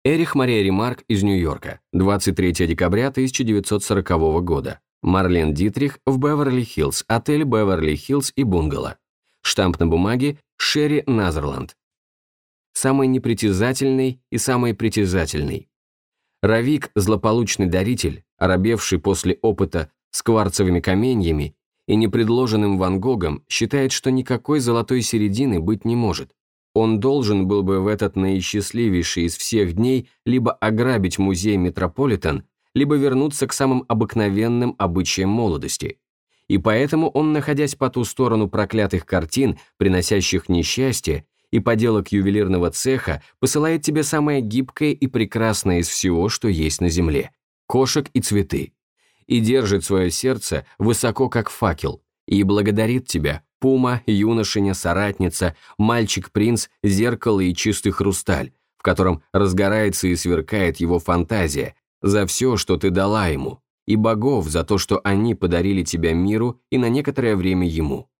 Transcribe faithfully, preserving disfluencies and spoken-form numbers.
Эрих Мария Ремарк из Нью-Йорка, двадцать третьего декабря тысяча девятьсот сорокового года. Марлен Дитрих в Беверли-Хиллз, отель Беверли-Хиллз и бунгало. Штамп на бумаге Шерри Назерланд. Самый непритязательный и самый притязательный. Равик, злополучный даритель, оробевший после опыта с кварцевыми каменьями и непредложенным Ван Гогом, считает, что никакой золотой середины быть не может. Он должен был бы в этот наисчастливейший из всех дней либо ограбить музей Метрополитен, либо вернуться к самым обыкновенным обычаям молодости. И поэтому он, находясь по ту сторону проклятых картин, приносящих несчастье, и поделок ювелирного цеха, посылает тебе самое гибкое и прекрасное из всего, что есть на земле – кошек и цветы. И держит свое сердце высоко, как факел, и благодарит тебя, пума, юношеня, соратница, мальчик-принц, зеркало и чистый хрусталь, в котором разгорается и сверкает его фантазия, за все, что ты дала ему, и богов за то, что они подарили тебя миру и на некоторое время ему.